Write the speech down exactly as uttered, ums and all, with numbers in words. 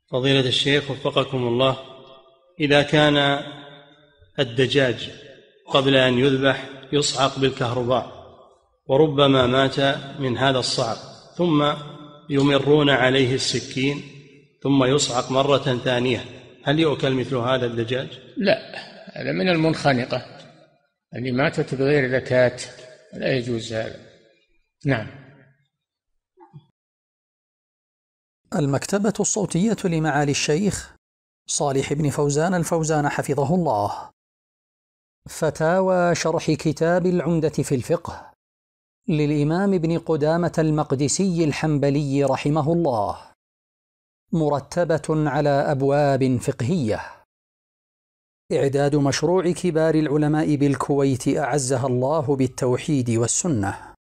فضيلة الشيخ وفقكم الله، إذا كان الدجاج قبل أن يذبح يصعق بالكهرباء وربما مات من هذا الصعق، ثم يمرون عليه السكين ثم يصعق مرة ثانية، هل يؤكل مثل هذا الدجاج؟ لا، هذا من المنخنقة اللي ماتت بغير زكاة، لا يجوز هذا. نعم. المكتبة الصوتية لمعالي الشيخ صالح بن فوزان الفوزان حفظه الله. فتاوى شرح كتاب العمدة في الفقه للإمام ابن قدامة المقدسي الحنبلي رحمه الله، مرتبة على أبواب فقهية. إعداد مشروع كبار العلماء بالكويت أعزها الله بالتوحيد والسنة.